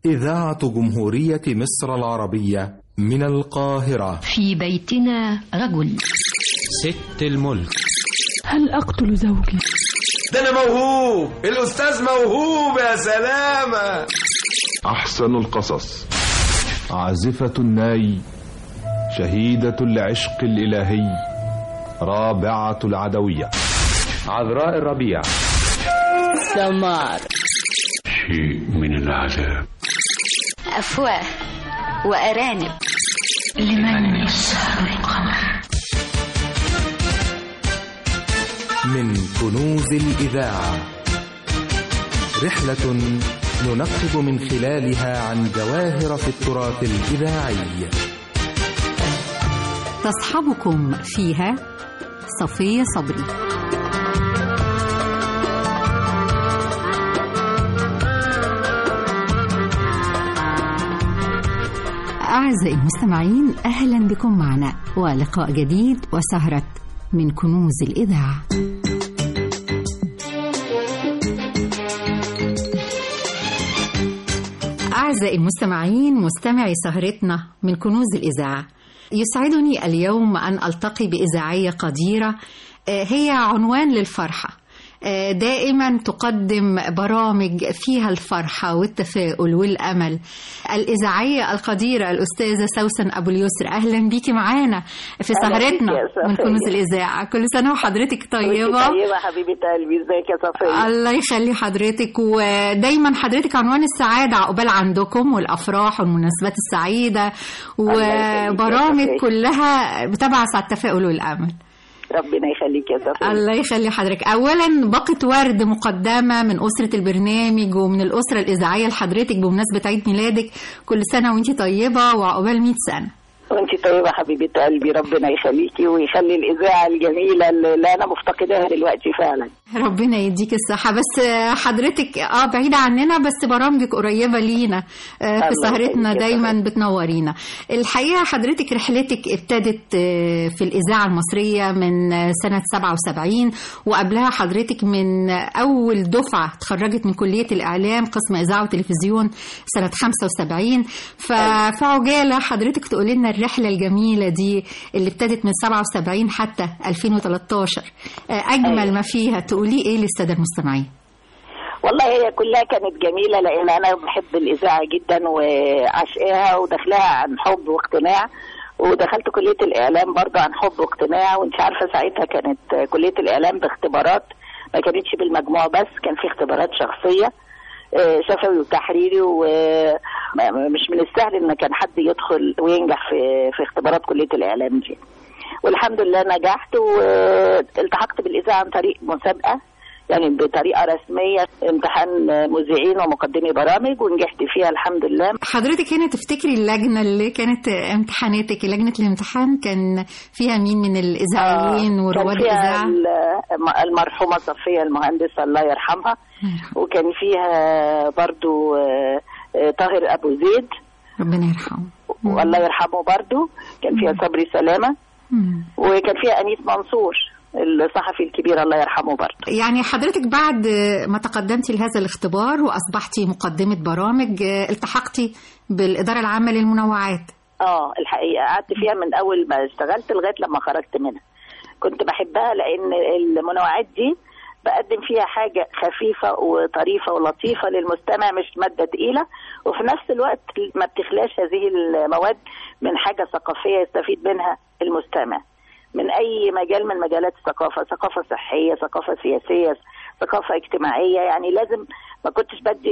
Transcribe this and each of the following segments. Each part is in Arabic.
إذاعة جمهورية مصر العربية من القاهرة. في بيتنا رجل. ست الملك. هل أقتل زوجي؟ ده أنا موهوب، الأستاذ موهوب يا سلامة. أحسن القصص. عازفة الناي، شهيدة العشق الإلهي، رابعة العدوية، عذراء الربيع، سمار، شيء من العذاب، أفواه وأرانب، لمن يسهر القمر. من كنوز الإذاعة، رحلة ننقب من خلالها عن جواهر في التراث الإذاعي. تصحبكم فيها صفية صبري. أعزائي المستمعين، أهلا بكم معنا ولقاء جديد وسهرة من كنوز الإذاعة. أعزائي المستمعين، مستمعي سهرتنا من كنوز الإذاعة، يسعدني اليوم أن ألتقي بإذاعية قديرة هي عنوان للفرحة. دائما تقدم برامج فيها الفرحة والتفاؤل والأمل. الإذاعية القديرة الأستاذة سوسن أبو اليسر، أهلا بيكي معانا في سهرتنا من كنوز الإذاعة. كل سنة وحضرتك طيبة. طيبة حبيبة قلبي، ازيك يا صفية؟ الله يخلي حضرتك، ودايما حضرتك عنوان السعادة عقبال عندكم والأفراح والمناسبات السعيدة، وبرامج كلها بتبعث على التفاؤل والأمل. ربنا يخليك يا صفية. الله يخلي حضرتك. أولا باقة ورد مقدمة من أسرة البرنامج ومن الأسرة الإذاعية لحضرتك بمناسبة عيد ميلادك. كل سنة وانتي طيبة وعقبال 100 سنة. وانتي طيبة حبيبة قلبي، ربنا يخليكي ويخلي الإذاعة الجميلة اللي أنا مفتقداها دلوقتي فعلا. ربنا يديك الصحة. بس حضرتك بعيدة عننا، بس برامجك قريبة لينا في سهرتنا، دايما بتنورينا. الحقيقة حضرتك رحلتك ابتدت في الإذاعة المصرية من سنة 77، وقبلها حضرتك من أول دفعة تخرجت من كلية الإعلام قسم إذاعة وتلفزيون سنة 75. ففي عجالة حضرتك تقول لنا الرحلة الجميلة دي اللي ابتدت من 77 حتى 2013، أجمل ما فيها تقولي إيه للسادة المستمعين؟ والله هي كلها كانت جميلة، لأن أنا بحب الإذاعة جدا وعشقها ودخلها عن حب واقتناع، ودخلت كلية الإعلام برضه عن حب واقتناع. وانت عارفة ساعتها كانت كلية الإعلام باختبارات، ما كانتش بالمجموع بس، كان في اختبارات شخصية شفوي وتحريري، ومش من السهل ان كان حد يدخل وينجح في اختبارات كلية الإعلام دي. والحمد لله نجحت والتحقت بالإذاعة عن طريق مسابقة، يعني بطريقة رسمية، امتحان مذيعين ومقدمي برامج، ونجحت فيها الحمد لله. حضرتك هنا تفتكري اللجنة اللي كانت امتحاناتك، لجنة الامتحان كان فيها مين من الإذاعيين ورواد الإذاعة؟ المرحومة صفية المهندسة الله يرحمها، وكان فيها برضو طاهر أبو زيد ربنا يرحمه والله يرحمه، برضو كان فيها صبري سلامة، وكان فيها أنيس منصور الصحفي الكبير الله يرحمه برضه. يعني حضرتك بعد ما تقدمتي لهذا الاختبار وأصبحتي مقدمة برامج، التحقتي بالإدارة العامة للمنوعات. الحقيقة قعدت فيها من أول ما اشتغلت لغاية لما خرجت منها. كنت بحبها لأن المنوعات دي بقدم فيها حاجة خفيفة وطريفة ولطيفة للمستمع، مش مادة تقيلة، وفي نفس الوقت ما بتخلاش هذه المواد من حاجة ثقافية يستفيد منها المستمع من أي مجال من مجالات الثقافة، ثقافة صحية، ثقافة سياسية، ثقافة اجتماعية. يعني لازم ما كنتش بدي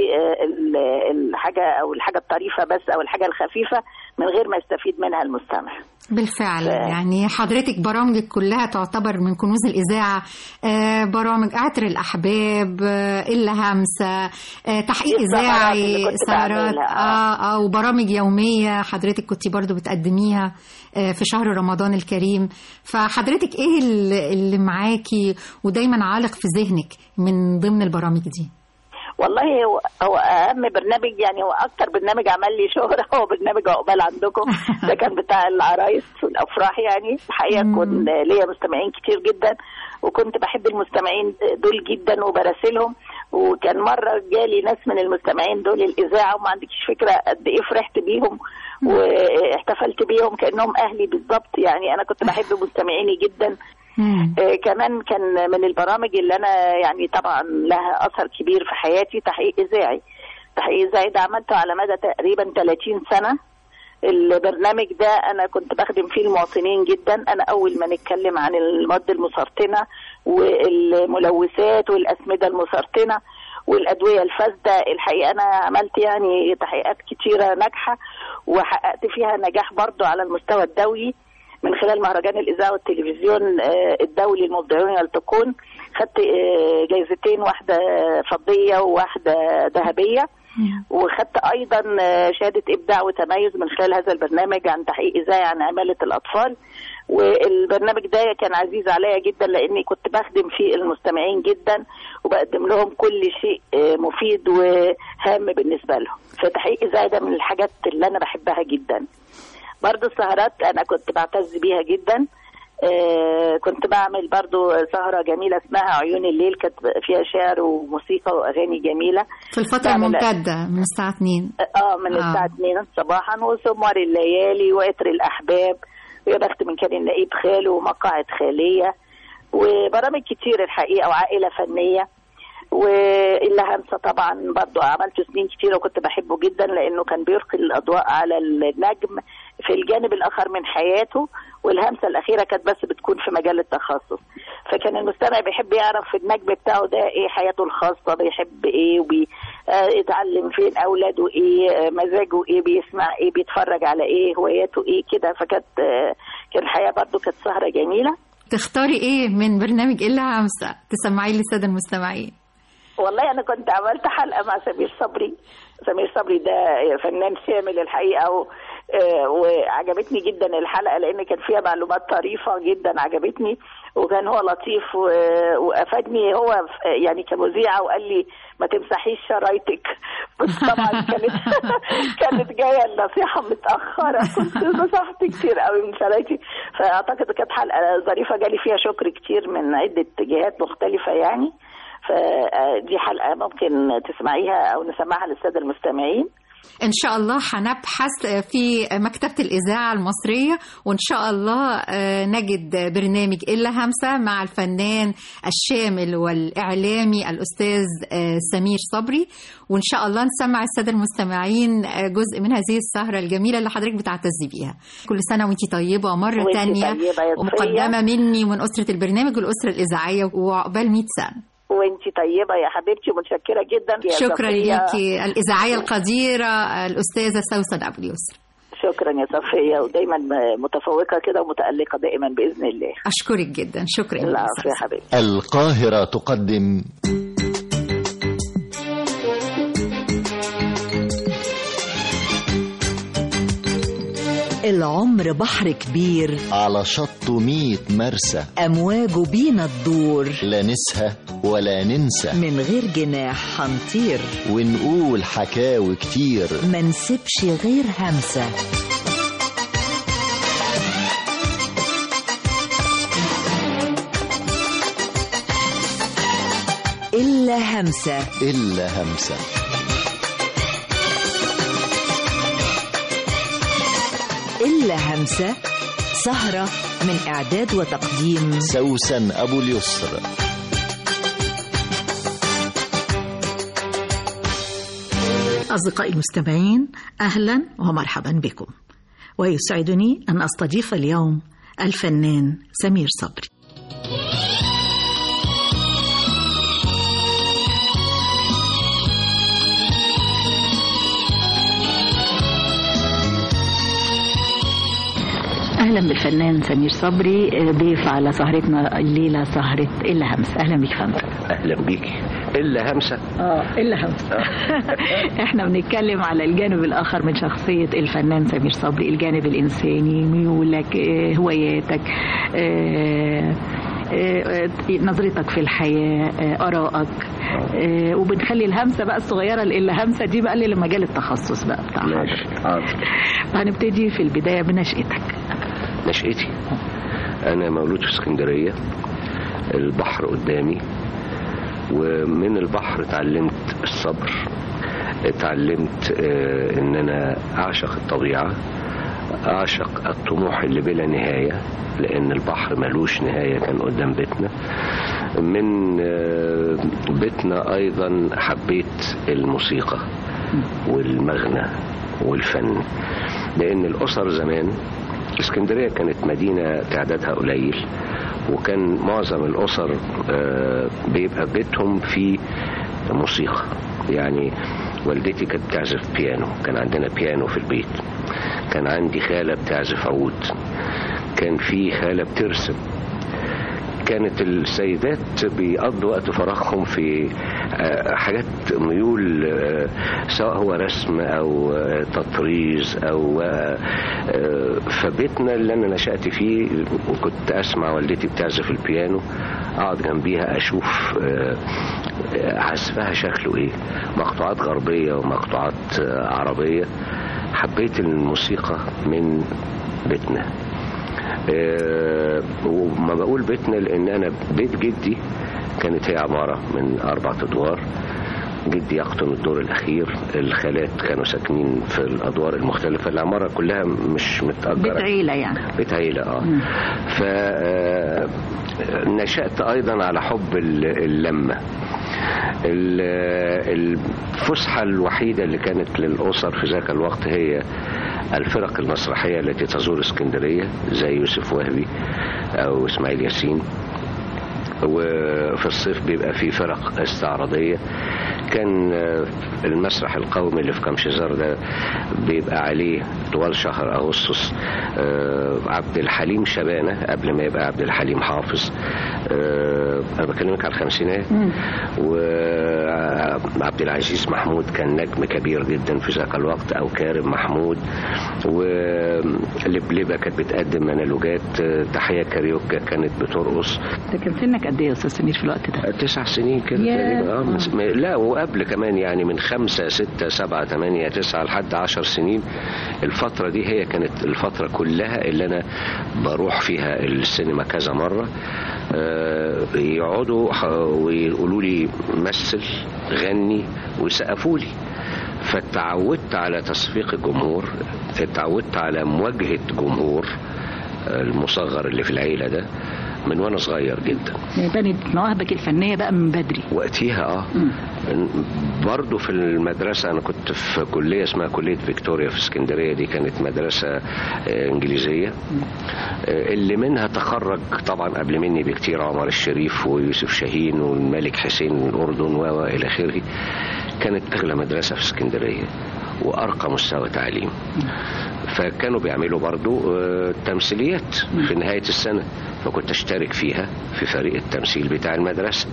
الحاجة الطريفة بس أو الحاجة الخفيفة من غير ما يستفيد منها المستمع. بالفعل يعني حضرتك برامجك كلها تعتبر من كنوز الإذاعة، برامج عطر الأحباب، إلا همسة، تحقيق إذاعي، سهرات، وبرامج يومية حضرتك كنت برضو بتقدميها في شهر رمضان الكريم. فحضرتك إيه اللي معاكي ودايما عالق في ذهنك من ضمن البرامج دي؟ والله هو اهم برنامج، يعني هو اكتر برنامج عمل لي شهرة هو برنامج عقبال عندكم. ده كان بتاع العرايس والافراح. يعني الحقيقه كنت ليا مستمعين كتير جدا، وكنت بحب المستمعين دول جدا وبراسلهم، وكان مرة جالي ناس من المستمعين دول الإذاعة وما عندكش فكرة قد إيه فرحت بيهم واحتفلت بيهم كأنهم أهلي بالضبط. يعني أنا كنت بحب مستمعيني جدا. كمان كان من البرامج اللي أنا يعني طبعا لها أثر كبير في حياتي تحقيق إذاعي. تحقيق إذاعي ده عملته على مدى تقريبا 30 سنة. البرنامج ده أنا كنت بخدم فيه المواطنين جدا. أنا أول ما نتكلم عن المواد المسرطنة والملوثات والأسمدة المسرطنة والأدوية الفاسدة، الحقيقة أنا عملت يعني تحقيقات كتيرة ناجحة وحققت فيها نجاح برضو على المستوى الدولي من خلال مهرجان الإذاعة والتلفزيون الدولي المبدعون يلتقون. خدت جايزتين، واحدة فضية وواحدة ذهبية، وخدت أيضا شهادة إبداع وتميز من خلال هذا البرنامج عن تحقيق إذاعي عن عمالة الأطفال. والبرنامج ده كان عزيز عليا جدا لأني كنت بخدم فيه المستمعين جدا وبقدم لهم كل شيء مفيد وهام بالنسبة لهم. فتحقيق إذاعي ده من الحاجات اللي أنا بحبها جدا. برضو السهرات أنا كنت بعتز بيها جدا. كنت بعمل برضو سهرة جميلة اسمها عيون الليل، كانت فيها شعر وموسيقى وأغاني جميلة في الفترة الممتدة من الساعة 2 من الساعة 2 صباحا، وسمر الليالي وعطر الأحباب ويا بخت من كان النقيب خاله ومقاعد خالية وبرامج كتير الحقيقة وعائلة فنية. وإلا همسة طبعا برضو عملت سنين كتير وكنت بحبه جدا لأنه كان بيلقي الأضواء على النجم في الجانب الآخر من حياته. والهمسة الأخيرة كانت بس بتكون في مجال التخصص، فكان المستمع بيحب يعرف النجم بتاعه ده إيه حياته الخاصة، بيحب إيه وبيتعلم فين، أولاده إيه، مزاجه إيه، بيسمع إيه، بيتفرج على إيه، هواياته إيه كده. فكانت الحياة برضو كانت سهرة جميلة. تختاري إيه من برنامج إلا همسة تسمعيه للسادة المستمعين؟ والله أنا كنت عملت حلقة مع سمير صبري. سمير صبري ده فنان شامل الحقيقة وعجبتني جدا الحلقة لأن كان فيها معلومات طريفة جدا عجبتني، وكان هو لطيف وأفادني هو يعني كمذيعة وقال لي ما تمسحيش شرايطك. بس طبعا كانت جاية النصيحة متأخرة، كنت مسحت كتير قوي من شرايطي. فأعتقد كانت حلقة ظريفة جالي فيها شكر كتير من عدة جهات مختلفة يعني. فدي حلقة ممكن تسمعيها أو نسمعها للسادة المستمعين. إن شاء الله هنبحث في مكتبة الإذاعة المصرية وإن شاء الله نجد برنامج إلا همسة مع الفنان الشامل والإعلامي الأستاذ سمير صبري، وإن شاء الله نسمع السادة المستمعين جزء من هذه السهرة الجميلة اللي حضرتك بتعتزي بيها. كل سنة وانتي طيبة مرة تانية، ومقدمة مني ومن أسرة البرنامج والأسرة الإذاعية، وعقبال 100 سنة. وانتي طيبة يا حبيبتي ومتشكرة جدا. شكرا ليكي الإذاعية القديرة الأستاذة سوسن أبو اليسر. شكرا يا صفية، ودايما متفوقة كده ومتألقة دائما بإذن الله. أشكرك جدا. شكرا. العفو يا حبيبتي. القاهرة تقدم العمر بحر كبير على شطه 100 مرسى، أمواجه بينا تدور، لا نسهى ولا ننسى، من غير جناح هنطير ونقول حكاوي كتير، ما نسيبش غير همسة. إلا همسة، إلا همسة. إلا همسة، سهرة من إعداد وتقديم سوسن أبو اليسر. أصدقائي المستمعين، أهلا ومرحبا بكم، ويسعدني أن أستضيف اليوم الفنان سمير صبري. أهلا بالفنان سمير صبري، ضيف على سهرتنا الليلة، سهرة إلا همسة. أهلا بك فندم. أهلا بك. إلا همسة. إلا همسة. إحنا بنتكلم على الجانب الآخر من شخصية الفنان سمير صبري، الجانب الإنساني، ميولك، هواياتك، نظرتك في الحياة، آرائك، وبنخلي الهمسة بقى الصغيرة إلا همسة دي بقى لمجال التخصص بقى بتاع حضرتك. هنبتدي في البداية بنشأتك. نشأتي أنا مولود في اسكندرية، البحر قدامي ومن البحر اتعلمت الصبر، اتعلمت ان انا اعشق الطبيعة، اعشق الطموح اللي بلا نهاية، لان البحر ملوش نهاية كان قدام بيتنا. من بيتنا ايضا حبيت الموسيقى والمغنى والفن، لان الاسر زمان اسكندرية كانت مدينة تعدادها قليل، وكان معظم الاسر بيبقى بيتهم في موسيقى. يعني والدتي كانت بتعزف بيانو، كان عندنا بيانو في البيت، كان عندي خالة بتعزف عود، كان في خالة بترسم. كانت السيدات بيقضوا وقت فراغهم في حاجات ميول، سواء هو رسم او تطريز او فبيتنا اللي انا نشأت فيه وكنت اسمع والدتي بتعزف البيانو، اقعد جنبيها اشوف عزفها شكله ايه، مقطوعات غربية ومقطوعات عربية. حبيت الموسيقى من بيتنا. وما بقول بيتنا لان انا بيت جدي كانت هي عمارة من 4 أدوار، جدي يقطن الدور الاخير، الخالات كانوا ساكنين في الادوار المختلفة، العمارة كلها مش متأجرة، بيت عيلة يعني، بيت عيلة. فنشأت ايضا على حب اللمة. الفسحة الوحيدة اللي كانت للأسر في ذاك الوقت هي الفرق المسرحية التي تزور اسكندرية زي يوسف وهبي أو إسماعيل ياسين، وفي الصيف بيبقى في فرق استعراضية. كان المسرح القومي اللي في كمشزار ده بيبقى عليه طوال شهر أغسطس عبد الحليم شبانة قبل ما يبقى عبد الحليم حافظ، أنا بكلمك على الخمسينات، وعبد العزيز محمود كان نجم كبير جدا في ذاك الوقت، أو كارم محمود، ولبلبة كانت بتقدم منالوجات، تحية كاريوكا كانت بترقص. ده كان سنك قد ايه يا استاذ سمير في الوقت ده؟ 9 سنين كده تقريبا. لا وقبل كمان، يعني من 5 6 7 8 9 لحد 10 سنين. الفترة دي هي كانت الفترة كلها اللي أنا بروح فيها السينما كذا مرة. يقعدوا ويقولوا لي مثل غني ويسقفوا لي، فتعودت على تصفيق الجمهور، اتعودت على مواجهة جمهور المصغر اللي في العيلة ده من وانا صغير جدا. بنت مواهبك الفنية بقى من بدري وقتها. برضو في المدرسة أنا كنت في كلية اسمها كلية فيكتوريا في اسكندرية، دي كانت مدرسة إنجليزية اللي منها تخرج طبعا قبل مني بكتير عمر الشريف ويوسف شاهين والملك حسين من الأردن وإلى آخره. كانت أغلى مدرسة في اسكندرية وأرقى مستوى تعليم. فكانوا بيعملوا برضو تمثيليات في نهاية السنة، فكنت اشترك فيها في فريق التمثيل بتاع المدرسة.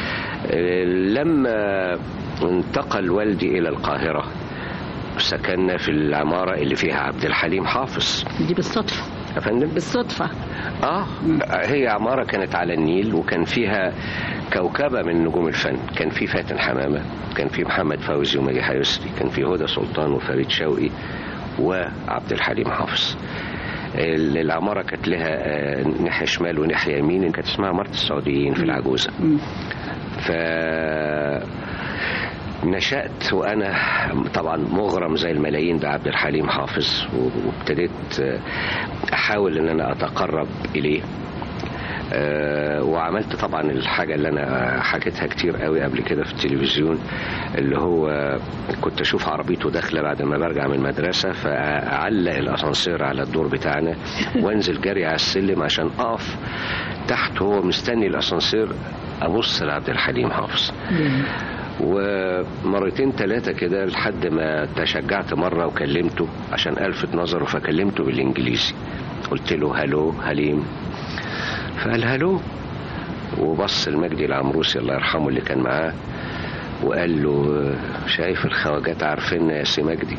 لما انتقل والدي إلى القاهرة سكننا في العمارة اللي فيها عبد الحليم حافظ. دي بالصدفة يا فندم؟ بالصدفة. هي عمارة كانت على النيل وكان فيها كوكبة من نجوم الفن. كان في فاتن حمامة، كان في محمد فوزي ومديحة يسري، كان في هدى سلطان وفريد شوقي وعبد الحليم حافظ. العمارة كانت لها ناحية شمال وناحية يمين، كانت اسمها عمارة السعوديين في العجوزة. نشأت وأنا طبعا مغرم زي الملايين بعبد الحليم حافظ، وابتديت أحاول أن أنا أتقرب إليه. وعملت طبعا الحاجة اللي أنا حكيتها كتير قوي قبل كده في التلفزيون، اللي هو كنت أشوف عربيته داخلة بعد ما برجع من المدرسة، فأعلق الأسانسير على الدور بتاعنا وانزل جري على السلم عشان أقف تحت هو مستني الأسانسير أبص لعبد الحليم حافظ. ومرتين 3 كده لحد ما تشجعت مرة وكلمته عشان ألفت نظره، فكلمته بالإنجليزي، قلت له هلو حليم، فقال هلو، وبص المجدي العمروسي الله يرحمه اللي كان معاه وقال له شايف الخواجات عارفين يا سي مجدي.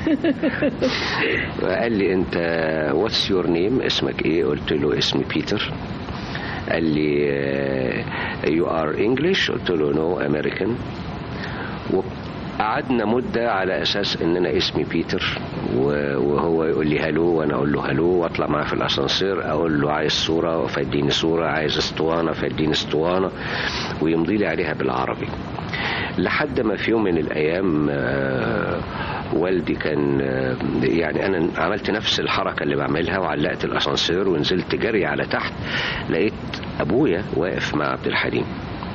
وقال لي انت واتس يور نيم، اسمك ايه؟ قلت له اسمي بيتر. قال لي you are English؟ قلت له no American. قعدنا مدة على أساس إن أنا اسمي بيتر، وهو يقول لي هلو وأنا أقول له هلو، وأطلع معاه في الأسانسير أقول له عايز صورة فيديني صورة، عايز اسطوانة فيديني اسطوانة، ويمضي لي عليها بالعربي. لحد ما في يوم من الأيام والدي كان يعني أنا عملت نفس الحركة اللي بعملها وعلقت الأسانسير ونزلت جري على تحت، لقيت أبويا واقف مع عبد الحليم.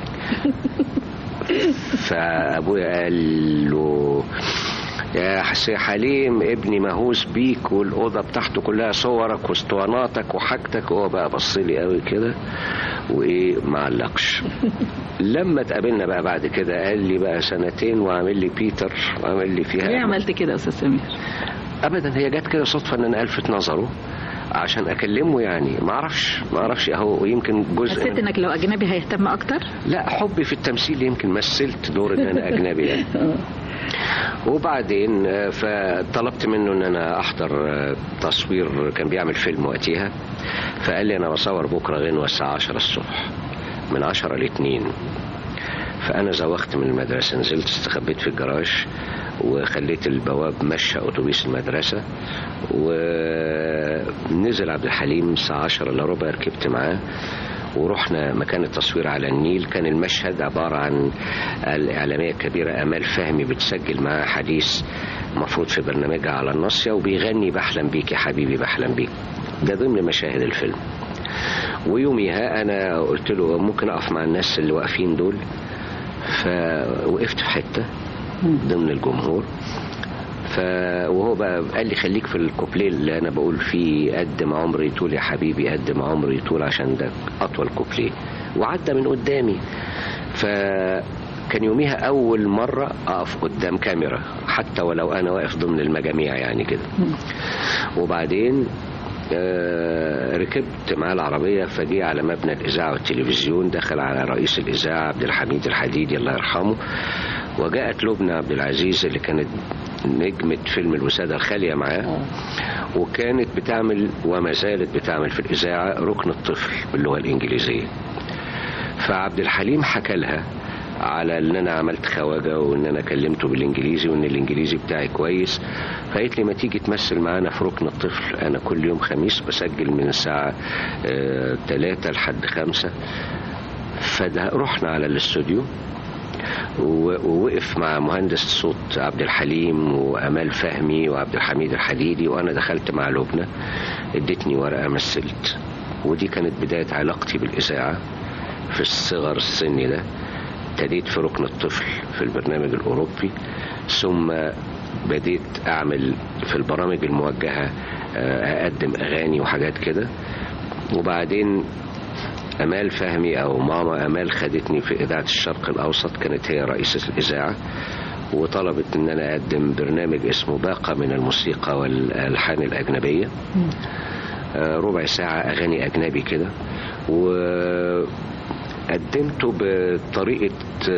فأبويا قال له يا حليم ابني مهووس بيك والأوضة بتاعته كلها صورك واسطواناتك وحاجتك. وهو بقى بصلي قوي كده وإيه معلقش. لما اتقابلنا بقى بعد كده قال لي بقى سنتين وعامل لي بيتر وعامل لي فيها. ليه عملت كده يا أستاذ سمير؟ أبدا، هي جت كده صدفة إن أنا ألفت نظره عشان أكلمه، يعني ما أعرفش أهو يمكن جزء. حسيت إنك لو أجنبي هيهتم أكتر؟ لا، حبي في التمثيل يمكن مثلت دور إن أنا أجنبي يعني. وبعدين فطلبت منه ان انا احضر تصوير، كان بيعمل فيلم وقتها، فقال لي انا بصور بكره غنوه الساعه 10 الصبح من 10 ل 2. فانا زوغت من المدرسه، نزلت استخبيت في الجراج وخليت البواب مشى اتوبيس المدرسه، ونزل عبد الحليم الساعه 10 الا ربع، ركبت معاه ورحنا مكان التصوير على النيل. كان المشهد عبارة عن الإعلامية الكبيرة آمال فهمي بتسجل معاه حديث مفروض في برنامجها على الناصية، وبيغني بحلم بيك يا حبيبي بحلم بيك. ده ضمن مشاهد الفيلم. ويوميها أنا قلت له ممكن أقف مع الناس اللي واقفين دول، فوقفت في حتة ضمن الجمهور. وهو بقى قال لي خليك في الكوبليه اللي انا بقول فيه قد ما عمري يطول يا حبيبي قد ما عمري يطول، عشان ده اطول كوبليه. وعدى من قدامي. فكان يوميها اول مره اقف قدام كاميرا، حتى ولو انا واقف ضمن المجاميع يعني كده. وبعدين ركبت معاه العربية، فجي على مبنى الإذاعة والتلفزيون، دخل على رئيس الإذاعة عبد الحميد الحديدي الله يرحمه، وجاءت لبنى عبد العزيز اللي كانت نجمة فيلم الوسادة الخالية معاه، وكانت بتعمل وما زالت بتعمل في الإذاعة ركن الطفل باللغة الإنجليزية. فعبد الحليم حكى لها على ان انا عملت خواجه وان انا كلمته بالانجليزي وان الانجليزي بتاعي كويس. فقالت لي ما تيجي تمثل معانا في ركن الطفل، انا كل يوم خميس بسجل من الساعه 3 لحد 5. فرحنا على الاستوديو ووقف مع مهندس الصوت عبد الحليم وامال فهمي وعبد الحميد الحديدي، وانا دخلت مع لبنى ادتني ورقه مثلت. ودي كانت بدايه علاقتي بالاذاعه في الصغر السن ده. ابتديت في ركن الطفل في البرنامج الأوروبي، ثم بديت أعمل في البرامج الموجهة، أقدم أغاني وحاجات كده. وبعدين أمال فهمي أو ماما أمال خدتني في إذاعة الشرق الأوسط، كانت هي رئيسة الإذاعة، وطلبت أن أنا أقدم برنامج اسمه باقة من الموسيقى والألحان الأجنبية، ربع ساعة أغاني أجنبي كده. قدمته بطريقة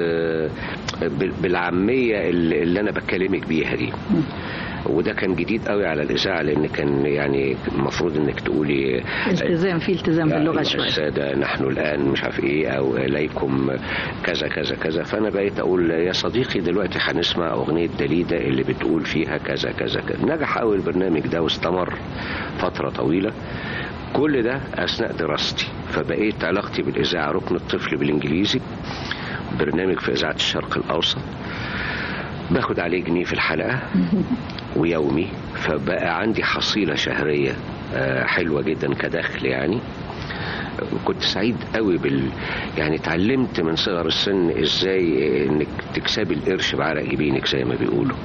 بالعامية اللي أنا بكلمك بيها دي. وده كان جديد قوي على الإذاعة، لأن كان يعني المفروض إنك تقولي التزام، في التزام باللغة شوية. السادة نحن الآن مش عارف إيه، أو إليكم كذا كذا كذا. فأنا بقيت أقول يا صديقي دلوقتي هنسمع أغنية دليدة اللي بتقول فيها كذا كذا كذا. نجح قوي البرنامج ده واستمر فترة طويلة، كل ده أثناء دراستي. فبقيت علاقتي بالإذاعة ركن الطفل بالإنجليزي، برنامج في إذاعة الشرق الأوسط باخد عليه جنيه في الحلقة ويومي. فبقى عندي حصيلة شهرية حلوة جدا كدخل يعني. كنت سعيد قوي يعني اتعلمت من صغر السن ازاي انك تكسبي القرش بعرق جبينك زي ما بيقولوا.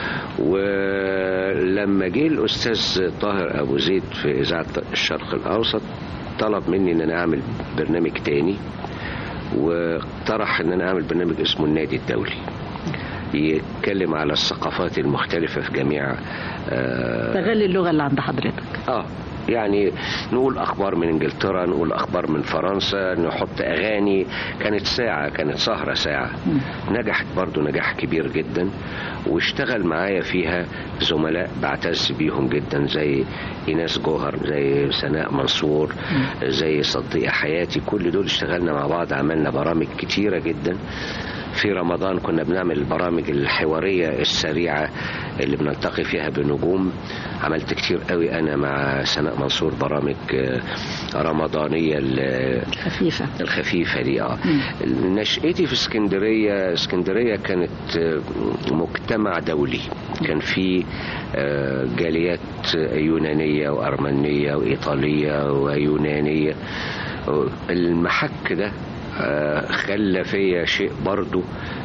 ولما جه الأستاذ طاهر أبو زيد في إذاعة الشرق الأوسط طلب مني أن أنا أعمل برنامج تاني، واقترح أن أنا أعمل برنامج اسمه النادي الدولي، يتكلم على الثقافات المختلفة في جميع تغلي اللغة اللي عند حضرتك. يعني نقول أخبار من إنجلترا، نقول أخبار من فرنسا، نحط أغاني. كانت ساعة، كانت سهرة ساعة. نجحت برضو نجاح كبير جدا، واشتغل معايا فيها زملاء بعتز بيهم جدا زي إيناس جوهر، زي سناء منصور، زي صديقة حياتي. كل دول اشتغلنا مع بعض، عملنا برامج كتيرة جدا. في رمضان كنا بنعمل البرامج الحوارية السريعة اللي بنلتقي فيها بنجوم. عملت كتير قوي أنا مع سناء منصور برامج رمضانية الخفيفة دي. نشأتي في اسكندرية كانت مجتمع دولي، كان في جاليات يونانية وأرمنية وإيطالية ويونانية. المحك ده خلى فيا شيء برضو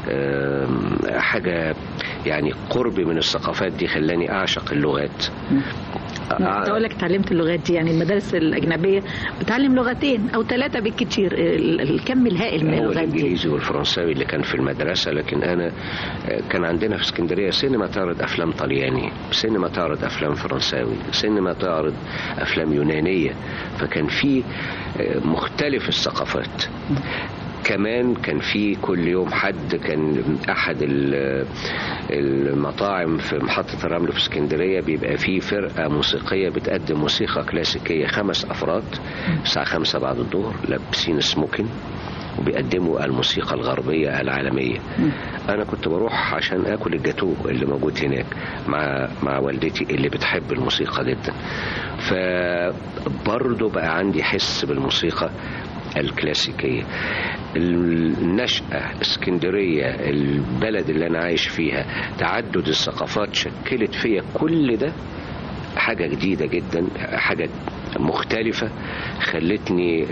حاجة يعني قربي من الثقافات دي، خلاني أعشق اللغات. أقول لك اتعلمت اللغات دي، يعني المدارس الأجنبية بتعلم لغتين أو 3 بالكتير، الكم الهائل من اللغات دي. الإنجليزي والفرنساوي اللي كان في المدرسة، لكن أنا كان عندنا في اسكندرية سينما تعرض أفلام طلياني، سينما تعرض أفلام فرنساوي، سينما تعرض أفلام يونانية، فكان في مختلف الثقافات. كمان كان في كل يوم حد، كان أحد المطاعم في محطة الرمل في اسكندرية بيبقى فيه فرقة موسيقية بتقدم موسيقى كلاسيكية 5 أفراد الساعة 5 بعد الظهر، لابسين سموكن وبيقدموا الموسيقى الغربية العالمية. أنا كنت بروح عشان أكل الجاتو اللي موجود هناك مع والدتي اللي بتحب الموسيقى جدا، فبرضه بقى عندي حس بالموسيقى الكلاسيكية. النشأة اسكندرية البلد اللي أنا عايش فيها، تعدد الثقافات شكلت فيا كل ده حاجة جديدة جدا، حاجة مختلفة، خلتني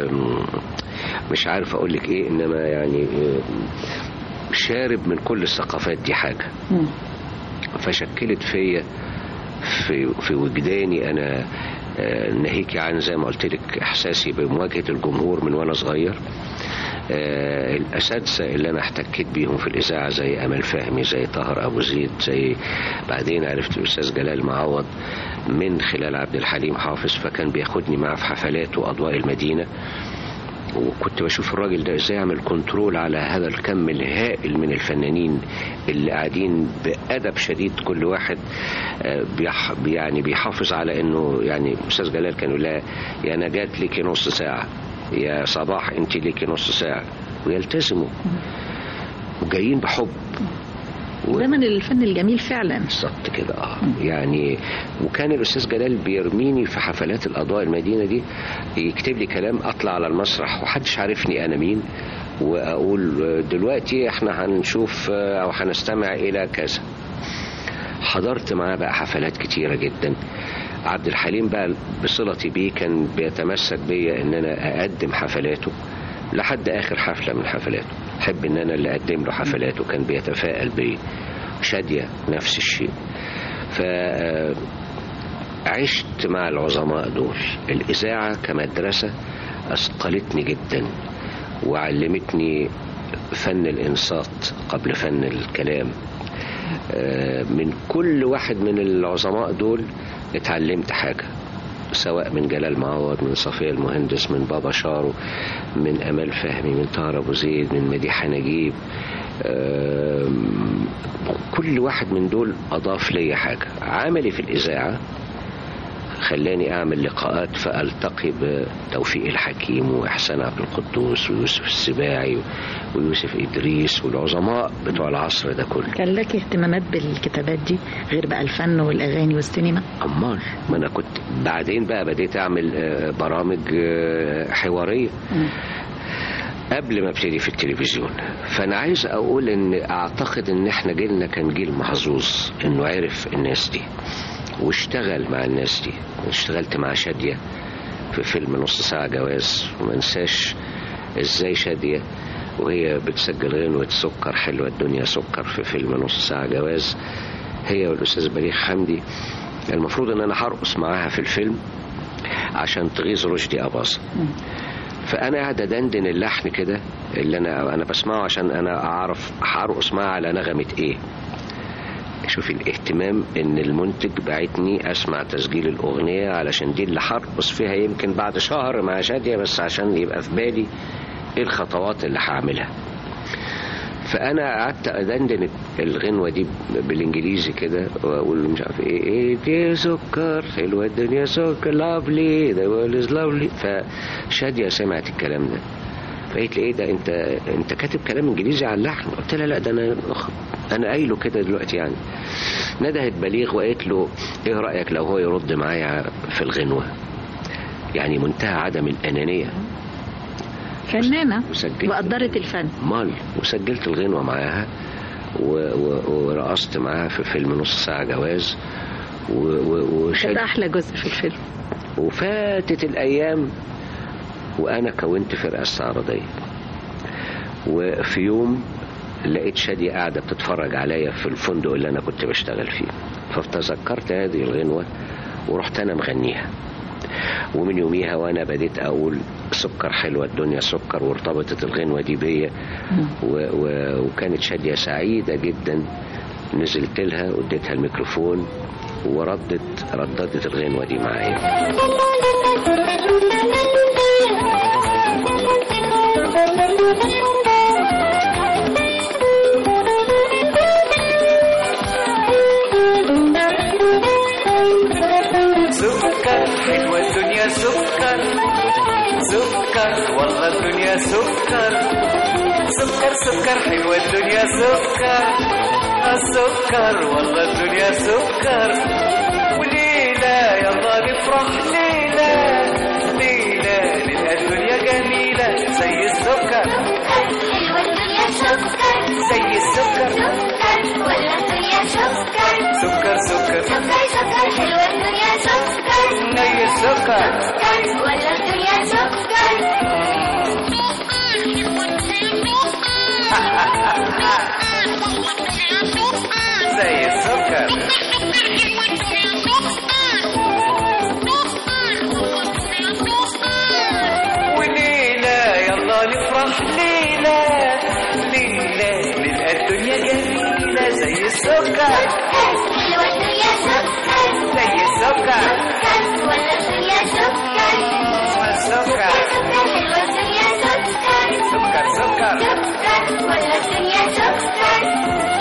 مش عارف أقولك إيه، إنما يعني شارب من كل الثقافات دي حاجة، فشكلت فيا في وجداني أنا ناهيكي عن زي ما قلت لك إحساسي بمواجهة الجمهور من وأنا صغير. الأساتذة اللي أنا احتكيت بيهم في الإذاعة زي أمل فهمي، زي طاهر أبو زيد، زي بعدين عرفت الأستاذ جلال معوض من خلال عبد الحليم حافظ، فكان بياخدني معه في حفلات وأضواء المدينة، وكنت بشوف الراجل ده ازاي يعمل كنترول على هذا الكم الهائل من الفنانين اللي قاعدين بأدب شديد، كل واحد يعني بيحافظ على انه، يعني استاذ جلال كان يقول لها يا نجاة ليكي نص ساعة، يا صباح انت ليكي نص ساعة، ويلتزموا وجايين بحب. ده من الفن الجميل فعلا. بالظبط كده. يعني وكان الاستاذ جلال بيرميني في حفلات الاضواء المدينه دي، يكتب لي كلام، اطلع على المسرح وحدش عارفني انا مين، واقول دلوقتي احنا هنشوف او هنستمع الى كذا. حضرت معاه بقى حفلات كتيره جدا. عبد الحليم بقى بصلتي بيه كان بيتمسك بيا ان انا اقدم حفلاته لحد اخر حفله من حفلاته، حب ان انا اللي اقدم له حفلاته، كان بيتفائل بي. شادية نفس الشيء. فعشت مع العظماء دول. الإذاعة كمدرسة أثقلتني جدا وعلمتني فن الإنصات قبل فن الكلام. من كل واحد من العظماء دول اتعلمت حاجة، سواء من جلال معوض، من صفية المهندس، من بابا شارو، من أمل فهمي، من طاهر أبو زيد، من مديحة نجيب. كل واحد من دول أضاف لي حاجة. عملي في الإذاعة خلاني أعمل لقاءات فألتقي بتوفيق الحكيم وإحسان عبد القدوس ويوسف السباعي ويوسف إدريس والعظماء بتوع العصر ده كله. كان لك اهتمامات بالكتابات دي غير بقى الفن والأغاني والسينما؟ أمال ما أنا كنت بعدين بقى بديت أعمل برامج حوارية قبل ما ابتدي في التلفزيون. فأنا عايز أقول إن أعتقد إن إحنا جيلنا كان جيل محظوظ إنه عرف الناس دي واشتغل مع الناس دي. اشتغلت مع شادية في فيلم نص ساعة جواز، وما انساش ازاي شادية وهي بتسجل غنوة سكر حلوة الدنيا سكر في فيلم نص ساعة جواز، هي والأستاذ بليغ حمدي. المفروض ان انا هرقص معاها في الفيلم عشان تغيظ رشدي أباظة. فانا قاعد ادندن اللحن كده اللي انا بسمعه عشان انا اعرف هرقص معاها على نغمة ايه. شوف الاهتمام ان المنتج بعتني اسمع تسجيل الاغنية علشان دي اللي هرقص فيها يمكن بعد شهر مع شادية، بس عشان يبقى في بالي ايه الخطوات اللي هعملها. فانا قعدت ادندن الغنوة دي بالانجليزي كده واقول مش عارف ايه دي سكر حلوة الدنيا سكر لافلي ذا وورلد از لافلي. فشادية سمعت الكلام ده فقالت لي ايه ده، انت كاتب كلام انجليزي على اللحن؟ قلت لها لا، ده انا قايله كده دلوقتي يعني. ندهت بليغ وقالت له ايه رايك لو هو يرد معايا في الغنوه؟ يعني منتهى عدم الانانيه، فنانه وقدرت الفن. مال وسجلت الغنوه معاها ورقصت معاها في فيلم نص ساعه جواز كان احلى جزء في الفيلم. وفاتت الايام وانا كونت فرقه استعراضيه، وفي يوم لقيت شادية قاعده بتتفرج عليا في الفندق اللي انا كنت بشتغل فيه، فتذكرت هذه الغنوه ورحت انا مغنيها. ومن يوميها وانا بديت اقول سكر حلوه الدنيا سكر، وارتبطت الغنوه دي بيا وكانت شادية سعيده جدا. نزلت لها واديتها الميكروفون رددت الغنوه دي معايا. سكر حلوة الدنيا سكر سكر والله الدنيا سكر سكر سكر حلوة الدنيا سكر السكر والله الدنيا سكر. وليلة يلا نفرح ليلة ليلة ليلة الدنيا جميلة زي السكر. حلوة الدنيا سكر زي السكر سكر ولا الدنيا سكر سكر سكر سكر سكر حلوة الدنيا سكر زي السكر سكر ولا الدنيا سكر. زي السكر. وليلة يلا نفرح ليلة ليلة ليلة الدنيا جميلة زي السكر. حلوة الدنيا سكر زي السكر ولا الدنيا سكر السكر حلوة الدنيا سكر سكر سكر سكر ولا الدنيا سكر.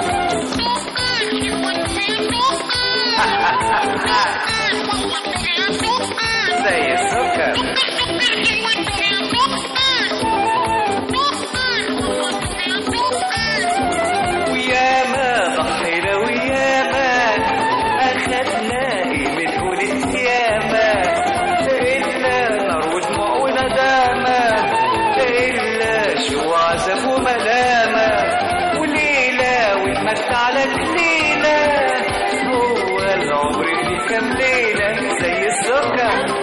زي السكر. وياما ضحينا وياما أخدنا من كل الياما إلا نار ودموع وندامة إلا شو عذاب وملامة. وليلة ونمتع لك ليلة هو العمر في كام ليلة زي السكر.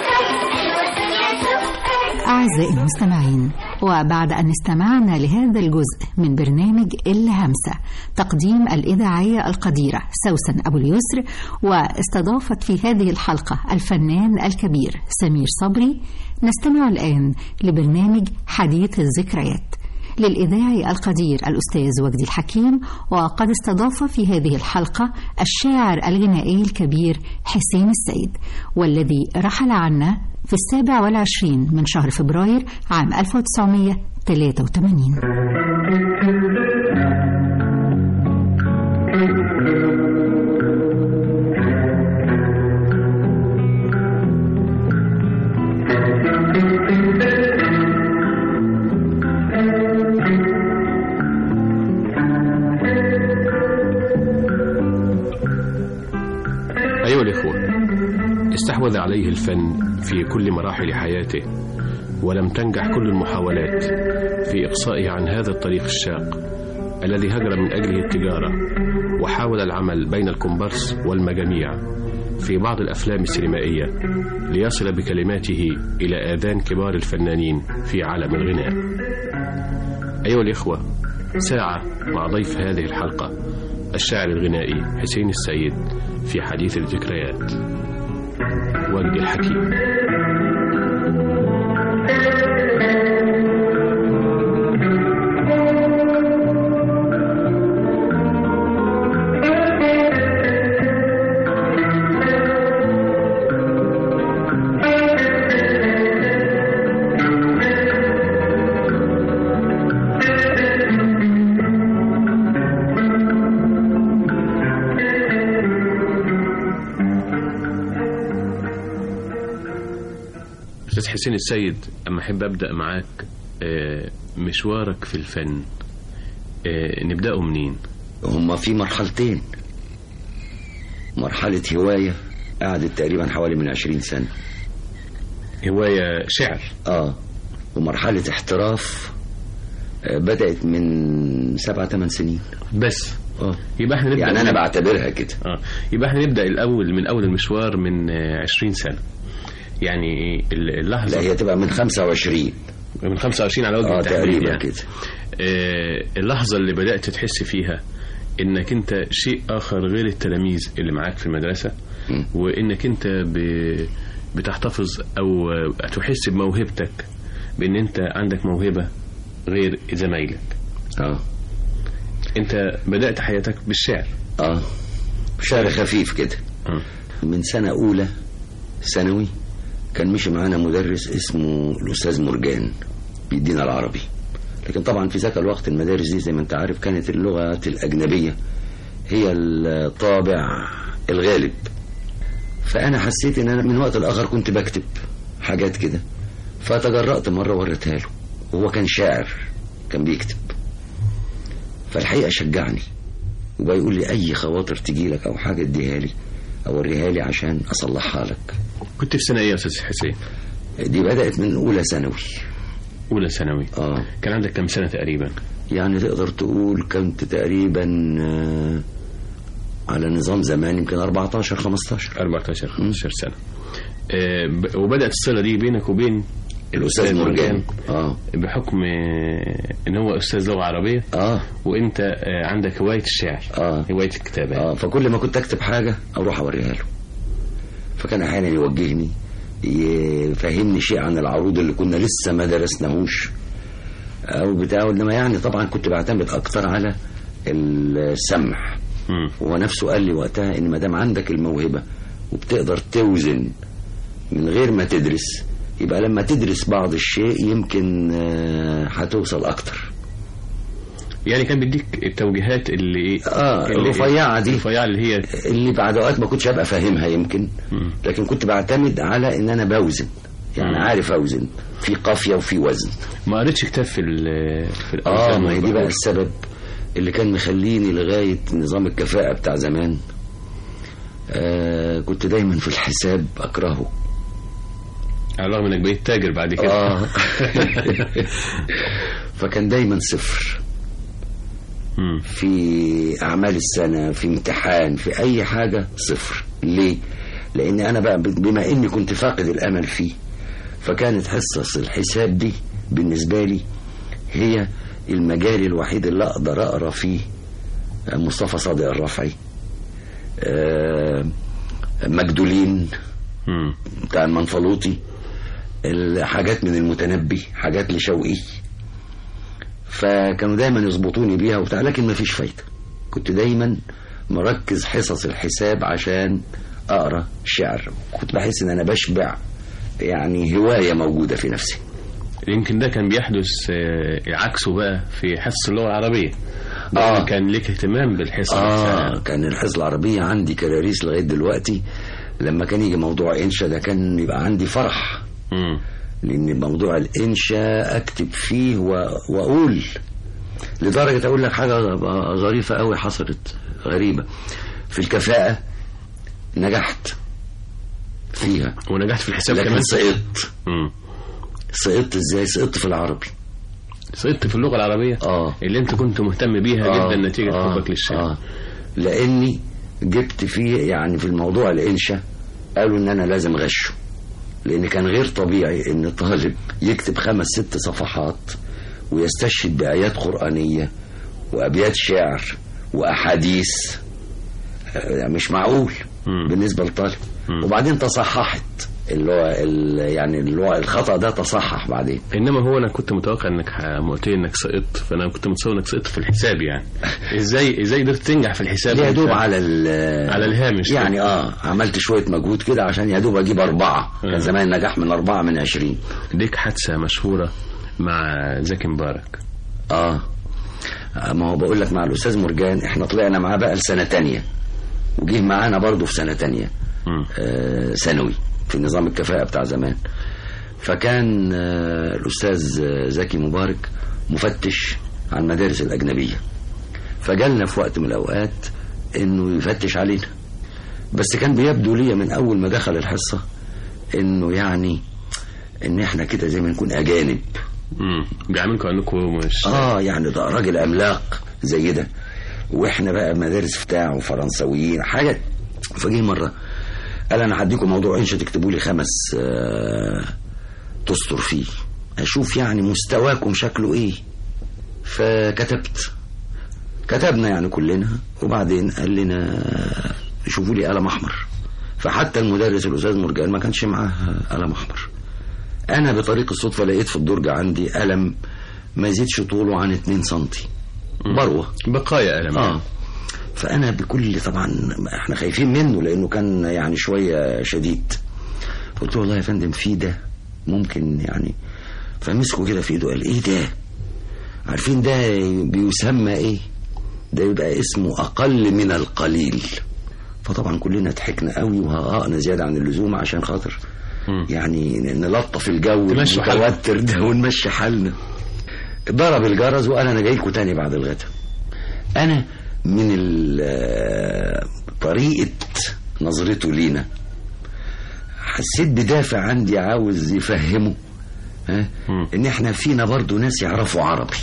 أعزائي المستمعين، وبعد أن استمعنا لهذا الجزء من برنامج إلا همسة تقديم الإذاعية القديرة سوسن أبو اليسر، واستضافت في هذه الحلقة الفنان الكبير سمير صبري، نستمع الآن لبرنامج حديث الذكريات للإذاعي القدير الأستاذ وجدي الحكيم، وقد استضاف في هذه الحلقة الشاعر الغنائي الكبير حسين السيد، والذي رحل عنا في 27 من شهر فبراير عام 1983. أيها الإخوة، استحوذ عليه الفن في كل مراحل حياته، ولم تنجح كل المحاولات في إقصائه عن هذا الطريق الشاق الذي هجر من أجله التجارة، وحاول العمل بين الكومبارس والمجاميع في بعض الأفلام السينمائية ليصل بكلماته إلى آذان كبار الفنانين في عالم الغناء. أيها الإخوة، ساعة مع ضيف هذه الحلقة الشاعر الغنائي حسين السيد في حديث الذكريات. وجدي الحكيم. حسين السيد، أما أحب أبدأ معاك مشوارك في الفن نبدأه منين؟ هما في مرحلتين. مرحلة هواية قعدت تقريبا حوالي من 20 سنة. هواية شعر. ومرحلة احتراف بدأت من 7-8 سنين بس. يبقى احنا نبدأ يعني أنا بعتبرها كده. يبقى احنا نبدأ الأول من أول المشوار من 20 سنة. يعني اللحظة. لا هي تبقى من 25. من 25 على وجه التحديد تقريبا يعني. كده. اللحظة اللي بدأت تحس فيها انك انت شيء اخر غير التلاميذ اللي معاك في المدرسة، وانك انت بتحتفظ او تحس بموهبتك، بان انت عندك موهبة غير زمايلك. انت بدأت حياتك بالشعر. شعر خفيف كده. من سنة اولى ثانوي كان مشي معانا مدرس اسمه الاستاذ مرجان بيدينا العربي، لكن طبعا في ذاك الوقت المدارس دي زي ما انت عارف كانت اللغة الأجنبية هي الطابع الغالب. فأنا حسيت ان أنا من وقت الآخر كنت بكتب حاجات كده، فتجرأت مرة وريتها له، وهو كان شاعر كان بيكتب، فالحقيقة شجعني وبيقول لي أي خواطر تجيلك أو حاجة اديها لي أوريها لي عشان أصلحها لك. كنت في سنة ايه يا أستاذ حسين؟ دي بدأت من أولى ثانوي. أولى ثانوي. كان عندك كم سنة تقريبا؟ يعني تقدر تقول كنت تقريبا على نظام زمان يمكن 14-15 سنة. وبدأت الصلة دي بينك وبين الأستاذ مرجان بحكم ان هو أستاذ لغة عربية. وانت عندك هواية الشعر. هواية الكتابة. فكل ما كنت اكتب حاجة اروح اوريها له، فكان احيانا يوجهني يفهمني شيء عن العروض اللي كنا لسه ما درسناهوش او بتاع، انما يعني طبعا كنت بعتمد اكتر على السمع. هو نفسه قال لي وقتها ان ما دام عندك الموهبة وبتقدر توزن من غير ما تدرس، يبقى لما تدرس بعض الشيء يمكن هتوصل اكتر. يعني كان بيديك التوجيهات اللي الرفيعة دي، الرفيعة اللي هي اللي بعد اوقات ما كنتش هبقى فاهمها يمكن، لكن كنت بعتمد على ان انا بوزن، يعني عارف اوزن في قافية وفي وزن. ما قريتش كتاب في ما هي دي بقى السبب اللي كان مخليني لغاية نظام الكفاءة بتاع زمان كنت دايما في الحساب اكرهه، على الرغم انك بقيت تاجر بعد كده. فكان دايما صفر في اعمال السنة، في امتحان، في اي حاجة صفر. ليه؟ لان انا بقى بما اني كنت فاقد الامل فيه، فكانت حصص الحساب دي بالنسبة لي هي المجال الوحيد اللي اقدر اقرا فيه مصطفى صادق الرافعي، مجدولين بتاع المنفلوطي، الحاجات من المتنبي، حاجات لشوقي، فكانوا دايما يظبطوني بيها وبتاع، لكن ما فيش فايدة. كنت دايما مركز حصص الحساب عشان اقرا شعر، كنت بحس ان انا بشبع يعني هواية موجودة في نفسي. يمكن ده كان بيحدث عكسه بقى في حصص اللغة العربية. كان لك اهتمام بالحصص. كان الحصة العربية عندي كراريس لغاية دلوقتي. لما كان يجي موضوع إنشاء ده كان يبقى عندي فرح، لأن موضوع الإنشاء أكتب فيه وأقول، لدرجة أقول لك حاجة ظريفة قوي حصلت غريبة في الكفاءة، نجحت فيها ونجحت في الحساب لكن كمان. سقطت ازاي؟ سقطت في العربي، سقطت في اللغة العربية اللي انت كنت مهتم بيها جدا نتيجة حبك للشعر. لاني جبت فيه يعني في الموضوع الانشاء قالوا ان انا لازم غشه، لان كان غير طبيعي ان طالب يكتب 5-6 صفحات ويستشهد بآيات قرآنية وأبيات شعر وأحاديث، مش معقول بالنسبة لطالب. وبعدين تصححت اللي هو الخطأ ده تصحح بعدين. انما هو انا كنت متوقع انك قلت لي انك سقطت، فانا كنت متصور انك سقطت في الحساب. يعني ازاي قدرت تنجح في الحساب؟ يا دوب على الهامش يعني عملت شوية مجهود كده عشان يا دوب اجيب 4. كان زمان نجاح من 4 من 20. ليك حادثة مشهورة مع زكي مبارك. ما هو بقول لك مع الأستاذ مرجان احنا طلعنا معاه بقى لسنة تانية، وجيه معانا برضو في سنة تانية ثانوي في نظام الكفاءة بتاع زمان. فكان الأستاذ زكي مبارك مفتش على المدارس الأجنبية، فجالنا في وقت من الأوقات إنه يفتش علينا. بس كان بيبدو لي من أول ما دخل الحصة إنه يعني إن إحنا كده زي ما نكون أجانب. بيعملكم أنكم مش يعني ده راجل أملاق زي ده، وإحنا بقى مدارس بتاع وفرنسويين حاجة. فجي مرة قال أنا هديكم موضوع إنشا تكتبوا لي 5 تستر فيه، أشوف يعني مستواكم شكله إيه. كتبنا يعني كلنا، وبعدين قال لنا شوفوا لي قلم أحمر. فحتى المدرس الأستاذ مرجان ما كانش معاه قلم أحمر. أنا بطريق الصدفة لقيت في الدرج عندي قلم ما يزيدش طوله عن 2 سنتي، بروة بقايا قلم. فأنا بكل طبعا احنا خايفين منه لأنه كان يعني شوية شديد. قلت له والله يا فندم في ده ممكن يعني. فمسكه كده في ايده قال ايه ده؟ عارفين ده بيسمى ايه؟ ده يبقى اسمه أقل من القليل. فطبعا كلنا ضحكنا قوي وهقنا زيادة عن اللزوم عشان خاطر يعني نلطف الجو المتوتر ده ونمشي حالنا. ضرب الجرس وقال أنا جاي لكم تاني بعد الغدا. أنا من طريقة نظرته لينا حسيت بدافع عندي عاوز يفهمه ان احنا فينا برضو ناس يعرفوا عربي.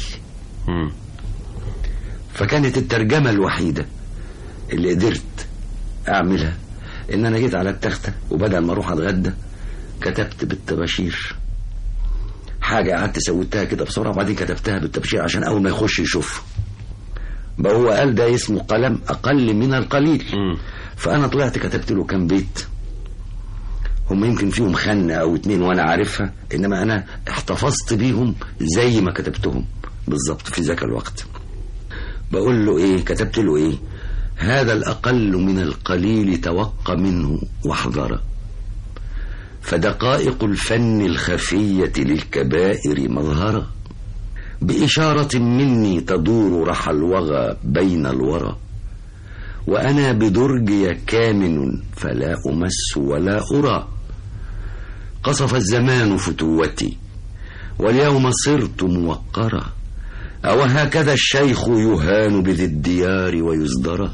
فكانت الترجمة الوحيدة اللي قدرت اعملها ان انا جيت على التختة، وبدل ما اروح اتغدى كتبت بالطباشير حاجة قعدت سويتها كده بسرعة، وبعدين كتبتها بالطباشير عشان اول ما يخش يشوف بقى هو قال ده اسمه قلم أقل من القليل. فأنا طلعت كتبت له كام بيت، هم يمكن فيهم خنة أو 2 وأنا عارفها، إنما أنا احتفظت بيهم زي ما كتبتهم بالضبط في ذاك الوقت. بقول له إيه، كتبت له إيه: هذا الأقل من القليل توق منه واحذر، فدقائق الفن الخفية للكبائر مظهرة، بإشارة مني تدور رحى الوغى بين الورى، وأنا بدرجي كامن فلا أمس ولا أرى، قصف الزمان فتوتي واليوم صرت موقرا، أو هكذا الشيخ يهان بذي الديار ويزدرى.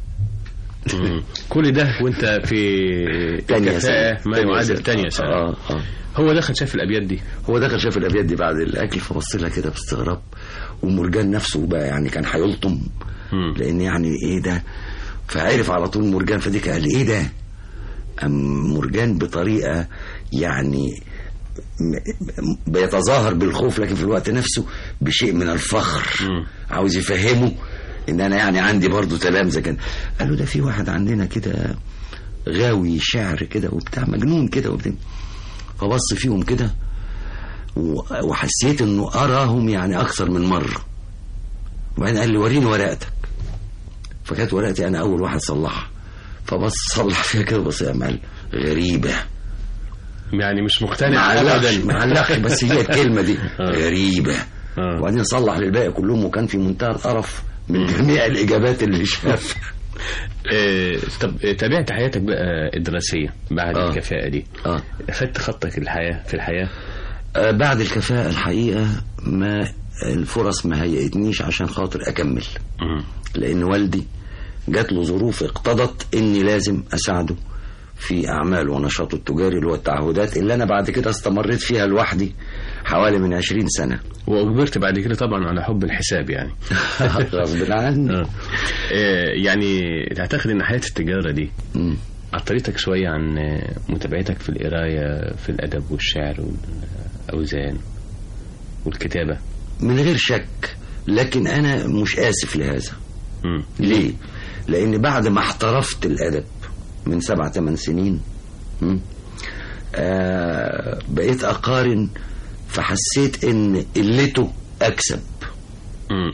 كل ده وانت في كفاءة ما يعادل تانية سنة. هو دخل شاف الأبيات دي، بعد الأكل، فبص لها كده باستغراب. ومرجان نفسه بقى يعني كان هيلطم لأن يعني إيه ده، فعرف على طول مرجان. فديك قال إيه ده؟ مرجان بطريقة يعني بيتظاهر بالخوف لكن في الوقت نفسه بشيء من الفخر، عاوز يفهمه ان انا يعني عندي برضو تلامذة. كان قال له ده في واحد عندنا كده غاوي شعر كده وبتاع، مجنون كده وبتاع. فبص فيهم كده وحسيت انه اراهم يعني اكثر من مرة. وبعدين قال لي وريني ورقتك. فكانت ورقتي انا اول واحد صلحها، فبص صلح فيها كده بص يا عمال غريبة، يعني مش مقتنع ابدا، معلقش بس هي الكلمة دي غريبة. وبعدين صلح للباقي كلهم، وكان في منتهى القرف من جميع الإجابات اللي شافها. طب تابعت حياتك بقى الدراسية بعد الكفاءة دي؟ خدت خطك في الحياة؟ بعد الكفاءة الحقيقة ما الفرص ما هيئتنيش عشان خاطر أكمل، لأن والدي جات له ظروف اقتضت إني لازم أساعده في أعماله ونشاطه التجاري اللي هو التعهدات اللي أنا بعد كده استمريت فيها لوحدي حوالي من 20 سنة. وأجبرت بعد كده طبعا على حب الحساب يعني. غصب عني. يعني تعتقد أن حياة التجارة دي عطرتك شوية عن متابعتك في القراية في الأدب والشعر والأوزان والكتابة؟ من غير شك، لكن أنا مش آسف لهذا. ليه؟ لأن بعد ما احترفت الأدب من 7-8 سنين بقيت أقارن، فحسيت ان قلته اكسب.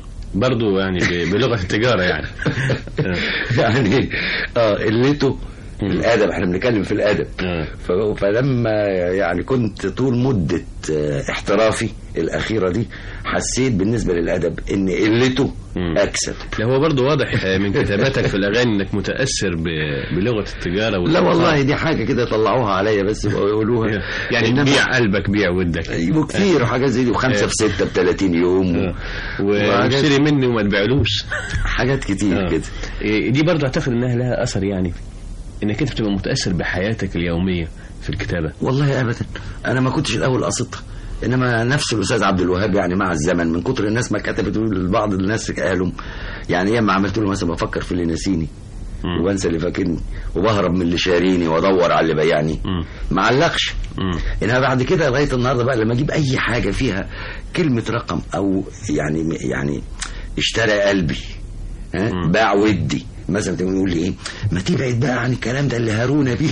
برضو يعني بلغة التجارة يعني. يعني قلته الادب، احنا بنتكلم في الادب. فلما يعني كنت طول مده احترافي الاخيره دي حسيت بالنسبه للادب ان قلته اكسب. لا هو برضه واضح من كتاباتك في الاغاني انك متاثر بلغه التجاره لا والله دي حاجه كده طلعوها عليا بس يقولوها يعني بيع قلبك بيع ودك وكتير وحاجات زي دي، وخمسة في 6 ب 30 يوم واشتري مني وما تبيعلوش حاجات كتير كده. دي برضه اعتقد انها لها اثر، يعني انك انت بتبقى متاثر بحياتك اليوميه في الكتابه. والله ابدا انا ما كنتش الاول قصدها، انما نفس الاستاذ عبد الوهاب يعني مع الزمن من كتر الناس ما كتبت لبعض الناس قالوا يعني ايام ما عملت له مثلا بفكر في اللي ناسيني وبنسى اللي فاكرني وبهرب من اللي شاريني وادور على اللي بيعني ما علقش. انما بعد كده لغايه النهارده بقى لما اجيب اي حاجه فيها كلمه رقم او يعني اشترى قلبي باع ودي مثلا تقول لي ايه ما تبعد بقى عن الكلام ده اللي هارونا بيه.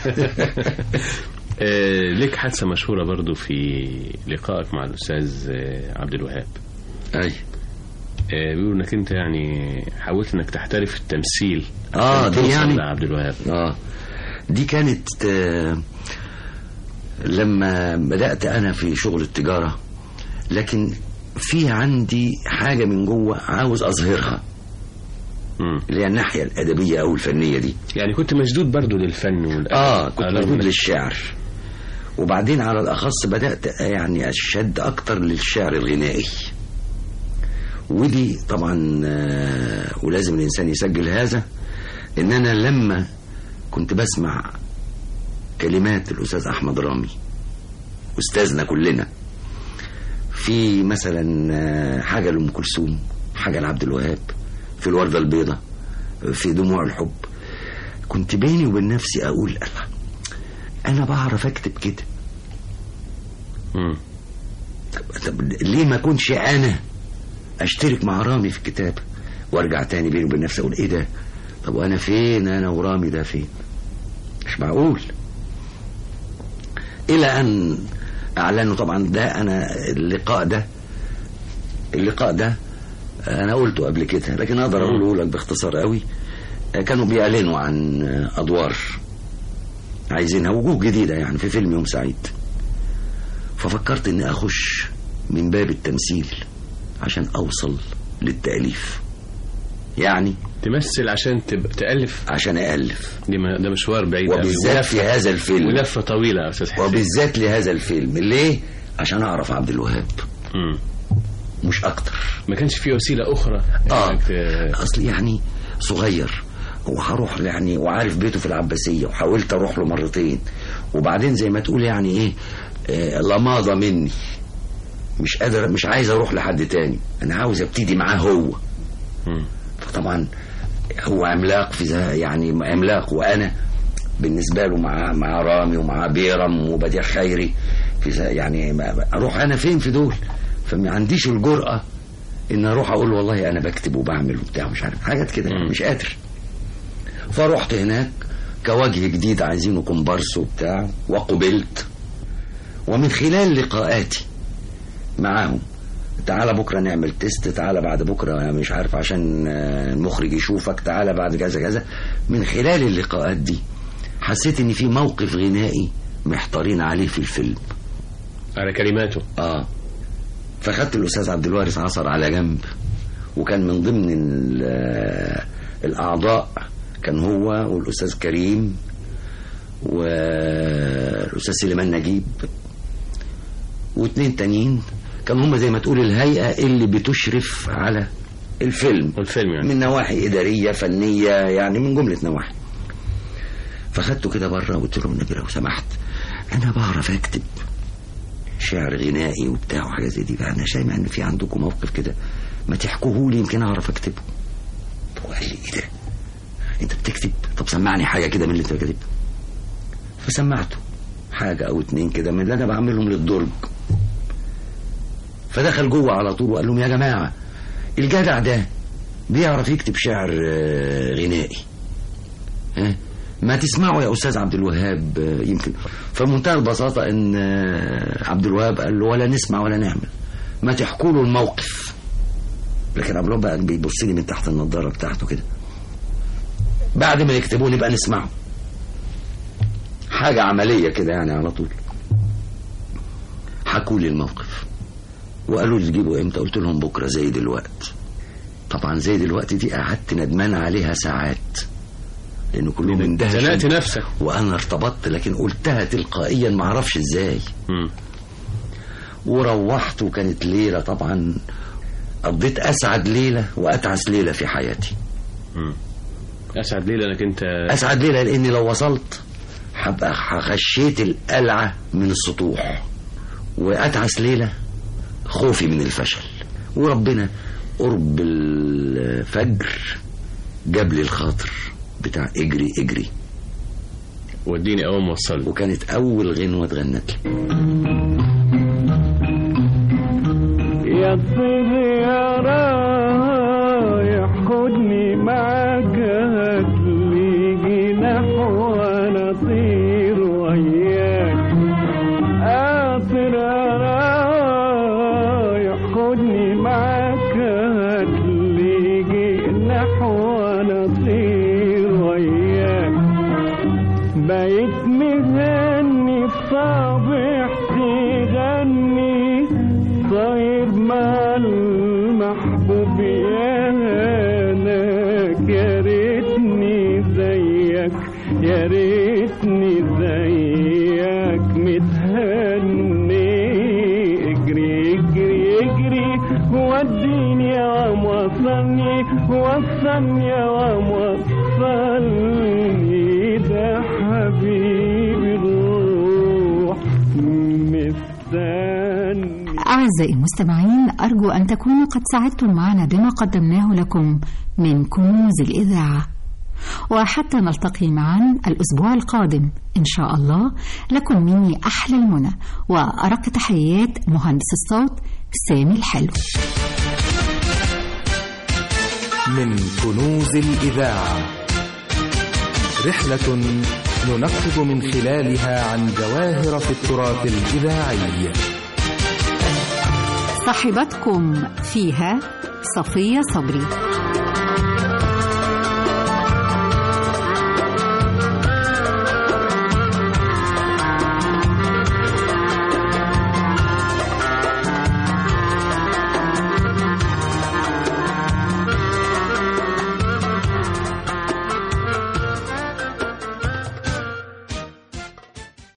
لك حادثة مشهورة برضو في لقائك مع الأستاذ عبد الوهاب. أي بيقولوا انك انت يعني حاولت انك تحترف التمثيل. دي يعني عبد الوهاب. دي كانت لما بدأت أنا في شغل التجارة، لكن في عندي حاجة من جوه عاوز أظهرها اللي هي الناحية الأدبية أو الفنية دي. يعني كنت مشدود برضو للفن والأدب. كنت مشدود للشعر، وبعدين على الأخص بدأت يعني أشد أكتر للشعر الغنائي، ودي طبعا ولازم الإنسان يسجل هذا إن أنا لما كنت بسمع كلمات الأستاذ أحمد رامي أستاذنا كلنا في مثلا حاجة لأم كلثوم، حاجة لعبد الوهاب، في الوردة البيضاء، في دموع الحب، كنت بيني وبين نفسي أقول الله أنا بعرف أكتب كده. طب ليه ما كنش أنا أشترك مع رامي في الكتاب؟ وارجع تاني بيني وبين نفسي أقول إيه ده؟ طب وأنا فين؟ أنا ورامي ده فين؟ مش معقول. إلى أن أعلنوا طبعا ده أنا اللقاء ده أنا قلته قبل كده، لكن أقدر أقوله لك باختصار قوي. كانوا بيعلنوا عن أدوار عايزينها، وجوه جديدة يعني في فيلم يوم سعيد، ففكرت إني أخش من باب التمثيل عشان أوصل للتأليف. يعني تمثل عشان تألف؟ عشان أألف. ده مشوار بعيد، وبالذات في هذا الفيلم، ولفة طويلة يا أستاذ حسين. وبالذات لهذا الفيلم. ليه؟ عشان أعرف عبد الوهاب، مش أكتر. ما كانش في وسيلة أخرى. أصلي يعني صغير وهروح يعني وعارف بيته في العباسية، وحاولت أروح له مرتين، وبعدين زي ما تقول يعني لماضة مني، مش قادر، مش عايز أروح لحد تاني، أنا عاوز أبتدي معاه هو. فطبعا هو عملاق في يعني عملاق، وأنا بالنسبة له مع رامي ومع بيرم وبديع خيري في يعني أروح أنا فين في دول؟ فما عنديش الجرأة إن أروح أقول والله أنا بكتب وبعمل وبتاع مش عارف حاجات كده، مش قادر. فروحت هناك كوجه جديد عايزينه كومبارس وبتاع، وقبلت. ومن خلال لقاءاتي معاهم، تعالى بكرة نعمل تيست، تعالى بعد بكرة مش عارف عشان المخرج يشوفك، تعالى بعد كذا كذا، من خلال اللقاءات دي حسيت ان في موقف غنائي محتارين عليه في الفيلم على كلماته. فخدت الأستاذ عبد الوارث عصر على جنب، وكان من ضمن الأعضاء كان هو والأستاذ كريم والأستاذ سليمان نجيب واثنين تانيين، كانوا هم زي ما تقول الهيئة اللي بتشرف على الفيلم يعني. من نواحي إدارية فنية، يعني من جملة نواحي. فخدته كده بره وقلت له النبي لو سمحت أنا بعرف أكتب شعر غنائي وبتاع وحاجة زي دي، فأنا سامع إن في عندكم موقف كده، ما تحكوه لي يمكن أعرف أكتبه. فقال لي إيه ده؟ أنت بتكتب؟ طب سمعني حاجة كده من اللي أنت كاتبه. فسمعته حاجة أو اتنين كده من اللي أنا بعملهم للدرج. فدخل جوه على طول وقال لهم يا جماعة الجدع ده بيعرف يكتب شعر غنائي، ما تسمعوا يا أستاذ عبد الوهاب يمكن. فمنتهى البساطة إن عبد الوهاب قال له ولا نسمع ولا نعمل، ما تحكوا له الموقف. لكن عبد الوهاب بقى بيبص لي من تحت النظارة بتاعته كده، بعد ما يكتبوه نبقى نسمعه. حاجة عملية كده يعني على طول. حكوا لي الموقف وقالوا لي تجيبوا امتى؟ قلت لهم بكرة زي دلوقتي. طبعا زي دلوقتي دي قعدت ندمان عليها ساعات لأنه كلهم اندهشوا. زنقت نفسك. وأنا ارتبطت لكن قلتها تلقائيا معرفش ازاي. وروحت وكانت ليلة طبعا قضيت أسعد ليلة وأتعس ليلة في حياتي. أسعد ليلة لك أنت؟ أسعد ليلة لأني لو وصلت هبقى خشيت القلعة من السطوح، وأتعس ليلة خوفي من الفشل. وربنا قرب الفجر جاب لي الخاطر بتاع اجري اجري، وديني أول موصل. وكانت أول غنوة اتغنت لي. يا طير يا رايح خدني معاك هاتلي جناح وانا اطير وياك. اطير يا رايح خدني معاك هاتلي جناح وانا اطير وياك. بقيت مغني الصبح تغني طير مع المحبوب يا هناك. يا ريتني زيك يا ريتني زيك متهني. اجري اجري اجري وديني يا وصلني وصلني يا وصلني. ده حبيبي الروح مستني. أعزائي المستمعين، أرجو أن تكونوا قد سعدتم معنا بما قدمناه لكم من كنوز الإذاعة. وحتى نلتقي معا الأسبوع القادم إن شاء الله، لكم مني أحلى المنى وأرق تحيات مهندس الصوت سامي الحلو. من كنوز الإذاعة، رحلة ننقب من خلالها عن جواهر في التراث الإذاعي. صاحبتكم فيها صفية صبري.